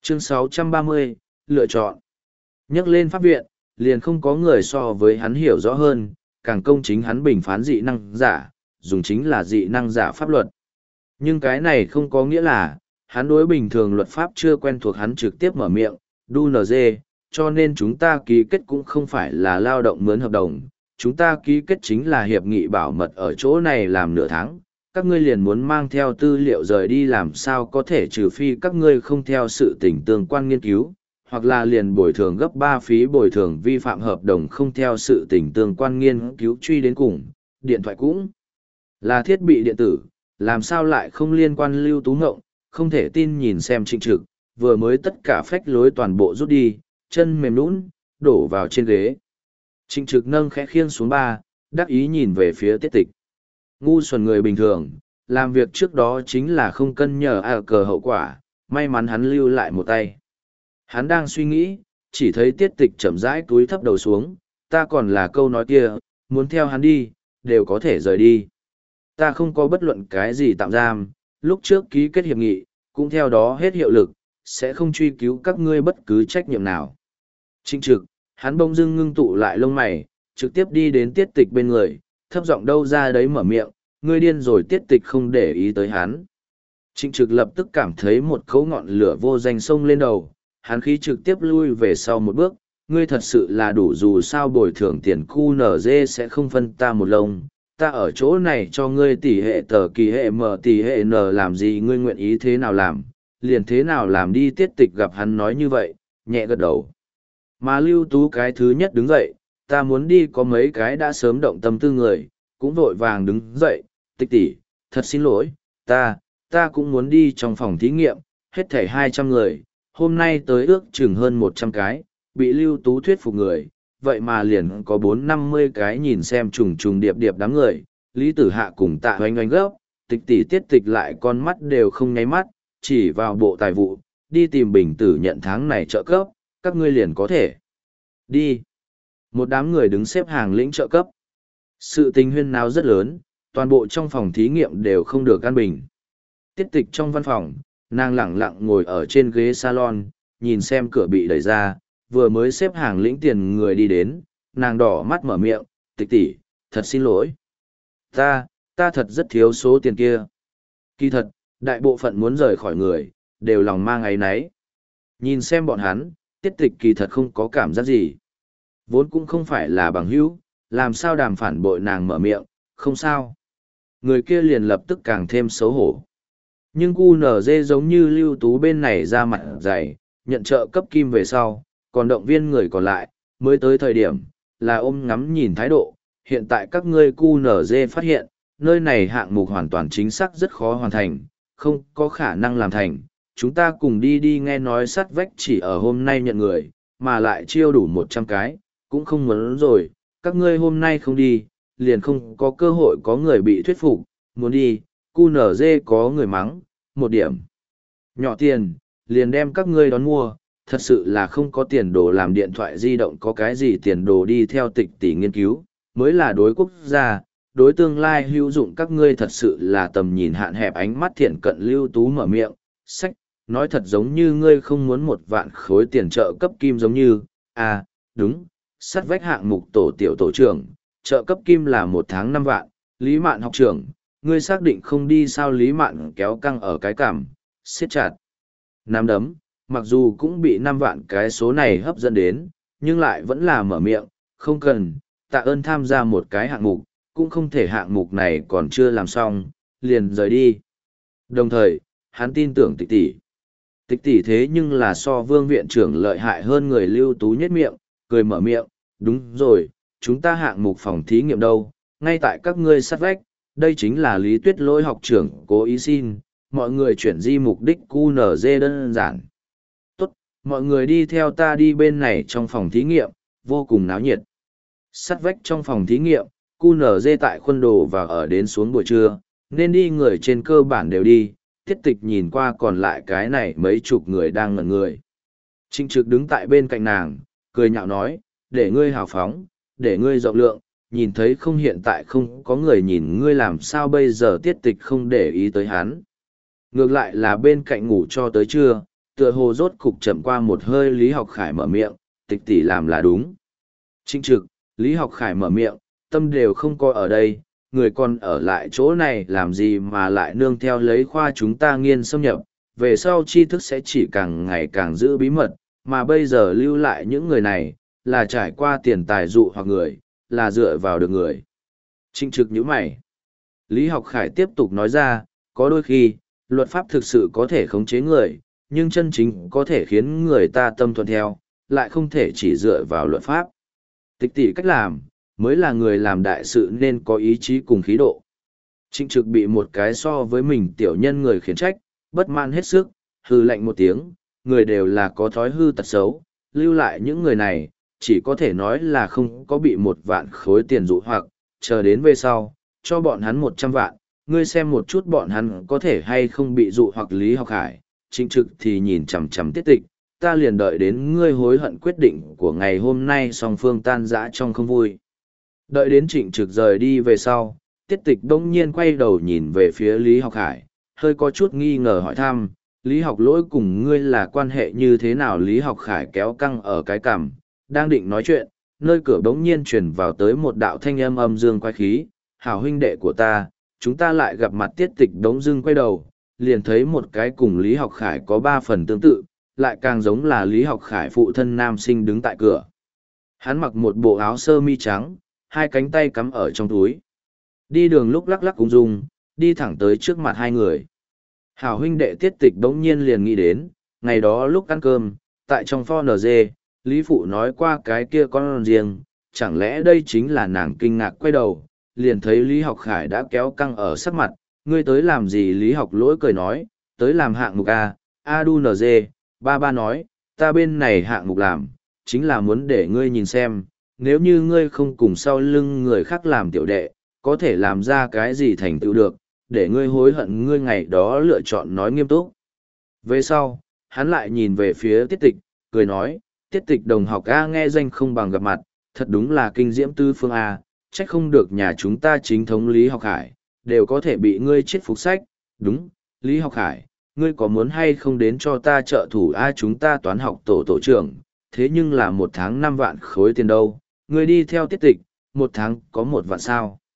Chương 630, lựa chọn. Nhắc lên pháp viện, liền không có người so với hắn hiểu rõ hơn, càng công chính hắn bình phán dị năng giả, dùng chính là dị năng giả pháp luật. Nhưng cái này không có nghĩa là, hắn đối bình thường luật pháp chưa quen thuộc hắn trực tiếp mở miệng, đu NG, cho nên chúng ta ký kết cũng không phải là lao động mướn hợp đồng, chúng ta ký kết chính là hiệp nghị bảo mật ở chỗ này làm nửa tháng, các ngươi liền muốn mang theo tư liệu rời đi làm sao có thể trừ phi các ngươi không theo sự tình tương quan nghiên cứu, hoặc là liền bồi thường gấp 3 phí bồi thường vi phạm hợp đồng không theo sự tình tương quan nghiên cứu truy đến cùng, điện thoại cũng là thiết bị điện tử, làm sao lại không liên quan Lưu Tú Ngộng, không thể tin nhìn xem Trịnh Trực, vừa mới tất cả phách lối toàn bộ rút đi, chân mềm nhũn đổ vào trên ghế. Trịnh Trực nâng khẽ khiêng xuống ba, đắc ý nhìn về phía Tiết Tịch. Ngu xuẩn người bình thường, làm việc trước đó chính là không cân nhờ cờ hậu quả, may mắn hắn lưu lại một tay. Hắn đang suy nghĩ, chỉ thấy Tiết Tịch chậm rãi cúi thấp đầu xuống, ta còn là câu nói kia, muốn theo hắn đi, đều có thể rời đi. Ta không có bất luận cái gì tạm giam, lúc trước ký kết hiệp nghị, cũng theo đó hết hiệu lực, sẽ không truy cứu các ngươi bất cứ trách nhiệm nào. Trịnh Trực, hắn bỗng dưng ngưng tụ lại lông mày, trực tiếp đi đến Tiết Tịch bên người, thấp giọng đâu ra đấy mở miệng, ngươi điên rồi. Tiết Tịch không để ý tới hắn. Trịnh Trực lập tức cảm thấy một khấu ngọn lửa vô danh sông lên đầu, hắn khí trực tiếp lui về sau một bước, ngươi thật sự là đủ dù sao bồi thường tiền QNZ sẽ không phân ta một lông, ta ở chỗ này cho ngươi tỷ hệ tờ kỳ hệ m tỷ hệ n làm gì ngươi nguyện ý thế nào làm, liền thế nào làm đi. Tiết Tịch gặp hắn nói như vậy, nhẹ gật đầu. Mà Lưu Tú cái thứ nhất đứng dậy, ta muốn đi có mấy cái đã sớm động tâm tư người, cũng vội vàng đứng dậy, Tịch tỷ, thật xin lỗi, ta cũng muốn đi trong phòng thí nghiệm, hết thảy 200 người, hôm nay tới ước chừng hơn 100 cái, bị Lưu Tú thuyết phục người, vậy mà liền có 450 cái nhìn xem trùng trùng điệp điệp đám người, Lý Tử Hạ cùng Tạ Oanh Oanh gấp, Tịch tỷ Tiết Tịch lại con mắt đều không nháy mắt, chỉ vào bộ tài vụ, đi tìm Bình Tử nhận tháng này trợ cấp, các ngươi liền có thể đi. Một đám người đứng xếp hàng lĩnh trợ cấp. Sự tình huyên náo rất lớn, toàn bộ trong phòng thí nghiệm đều không được an bình. Tiết Tịch trong văn phòng, nàng lẳng lặng ngồi ở trên ghế salon, nhìn xem cửa bị đẩy ra, vừa mới xếp hàng lĩnh tiền người đi đến, nàng đỏ mắt mở miệng, Tịch tỷ, thật xin lỗi. Ta thật rất thiếu số tiền kia. Kỳ thật, đại bộ phận muốn rời khỏi người, đều lòng mang áy náy. Nhìn xem bọn hắn, Tiết Tịch kỳ thật không có cảm giác gì. Vốn cũng không phải là bằng hữu, làm sao đàm phản bội nàng mở miệng, không sao. Người kia liền lập tức càng thêm xấu hổ. Nhưng QNZ giống như Lưu Tú bên này ra mặt dày, nhận trợ cấp kim về sau, còn động viên người còn lại, mới tới thời điểm, là ôm ngắm nhìn thái độ. Hiện tại các ngươi QNZ phát hiện, nơi này hạng mục hoàn toàn chính xác rất khó hoàn thành, không có khả năng làm thành. Chúng ta cùng đi nghe nói sắt vách chỉ ở hôm nay nhận người, mà lại chiêu đủ 100 cái, cũng không muốn rồi, các ngươi hôm nay không đi, liền không có cơ hội có người bị thuyết phục, muốn đi, QNZ có người mắng, một điểm. Nhỏ tiền, liền đem các ngươi đón mua, thật sự là không có tiền đồ làm điện thoại di động có cái gì tiền đồ đi theo Tịch tỷ nghiên cứu, mới là đối quốc gia, đối tương lai hữu dụng các ngươi thật sự là tầm nhìn hạn hẹp. Ánh mắt thiện cận Lưu Tú mở miệng, sách, nói thật giống như ngươi không muốn 1 vạn khối tiền trợ cấp kim giống như, à, đúng, sắt vách hạng mục tổ tiểu tổ trưởng, trợ cấp kim là 1 tháng 5 vạn, Lý Mạn học trưởng, ngươi xác định không đi sao? Lý Mạn kéo căng ở cái cằm, siết chặt nắm đấm, mặc dù cũng bị 5 vạn cái số này hấp dẫn đến, nhưng lại vẫn là mở miệng, không cần, tạ ơn tham gia một cái hạng mục, cũng không thể hạng mục này còn chưa làm xong, liền rời đi. Đồng thời, hắn tin tưởng Tịch tỷ. Tịch tỷ thế nhưng là so Vương viện trưởng lợi hại hơn người. Lưu Tú nhếch miệng, cười mở miệng, đúng rồi, chúng ta hạng mục phòng thí nghiệm đâu, ngay tại các ngươi sát vách, đây chính là Lý Tuyết Lỗi học trưởng cố ý xin, mọi người chuyển di mục đích QNZ đơn giản. Tốt, mọi người đi theo ta đi bên này trong phòng thí nghiệm, vô cùng náo nhiệt. Sát vách trong phòng thí nghiệm, QNZ tại khuôn đồ và ở đến xuống buổi trưa, nên đi người trên cơ bản đều đi. Tiết Tịch nhìn qua còn lại cái này mấy chục người đang ngẩn người. Trịnh Trực đứng tại bên cạnh nàng, cười nhạo nói, để ngươi hào phóng, để ngươi rộng lượng, nhìn thấy không, hiện tại không có người nhìn ngươi làm sao bây giờ? Tiết Tịch không để ý tới hắn. Ngược lại là bên cạnh ngủ cho tới trưa, tựa hồ rốt cục chậm qua một hơi Lý Học Khải mở miệng, tịch tỷ làm là đúng. Trịnh trực, Lý Học Khải mở miệng, tâm đều không có ở đây, người còn ở lại chỗ này làm gì mà lại nương theo lấy khoa chúng ta nghiên xâm nhập, về sau tri thức sẽ chỉ càng ngày càng giữ bí mật, mà bây giờ lưu lại những người này, là trải qua tiền tài dụ hoặc người, là dựa vào được người. Trịnh trực nhíu mày. Lý Học Khải tiếp tục nói ra, có đôi khi, luật pháp thực sự có thể khống chế người, nhưng chân chính có thể khiến người ta tâm thuận theo, lại không thể chỉ dựa vào luật pháp. Tịch tỷ cách làm, mới là người làm đại sự nên có ý chí cùng khí độ. Trịnh trực bị một cái so với mình tiểu nhân người khiển trách, bất mãn hết sức, hư lạnh một tiếng, người đều là có thói hư tật xấu, lưu lại những người này, chỉ có thể nói là không có bị 1 vạn khối tiền dụ hoặc, chờ đến về sau, cho bọn hắn 100 vạn, ngươi xem một chút bọn hắn có thể hay không bị dụ hoặc. Lý Học Khải, Trịnh trực thì nhìn chằm chằm Tiết Tịch, ta liền đợi đến ngươi hối hận quyết định của ngày hôm nay song phương tan rã trong không vui. Đợi đến Trịnh trực rời đi về sau, Tiết Tịch đông nhiên quay đầu nhìn về phía Lý Học Khải, hơi có chút nghi ngờ hỏi thăm, Lý Học Lỗi cùng ngươi là quan hệ như thế nào? Lý Học Khải kéo căng ở cái cằm, đang định nói chuyện, nơi cửa bỗng nhiên truyền vào tới một đạo thanh âm âm dương quái khí, hảo huynh đệ của ta, chúng ta lại gặp mặt. Tiết Tịch đống dưng quay đầu, liền thấy một cái cùng Lý Học Khải có 3 phần tương tự, lại càng giống là Lý Học Khải phụ thân nam sinh đứng tại cửa. Hắn mặc một bộ áo sơ mi trắng, 2 cánh tay cắm ở trong túi. Đi đường lúc lắc lắc ung dung, đi thẳng tới trước mặt 2 người. Hảo huynh đệ. Tiết Tịch đống nhiên liền nghĩ đến, ngày đó lúc ăn cơm, tại trong pho NG, Lý Phụ nói qua cái kia con riêng, chẳng lẽ đây chính là nàng? Kinh ngạc quay đầu, liền thấy Lý Học Khải đã kéo căng ở sắc mặt, ngươi tới làm gì? Lý Học Lỗi cười nói, tới làm hạng mục A, ADUNG, ba nói, ta bên này hạng mục làm, chính là muốn để ngươi nhìn xem, nếu như ngươi không cùng sau lưng người khác làm tiểu đệ, có thể làm ra cái gì thành tựu được, để ngươi hối hận ngươi ngày đó lựa chọn. Nói nghiêm túc. Về sau, hắn lại nhìn về phía Tiết Tịch, cười nói, Tiết Tịch đồng học A, nghe danh không bằng gặp mặt, thật đúng là kinh diễm tư phương A, trách không được nhà chúng ta chính thống Lý Học Khải, đều có thể bị ngươi chết phục sách. Đúng, Lý Học Khải, ngươi có muốn hay không đến cho ta trợ thủ A? Chúng ta toán học tổ trưởng, thế nhưng là 1 tháng 5 vạn khối tiền đâu, ngươi đi theo Tiết Tịch, 1 tháng có 1 vạn sao?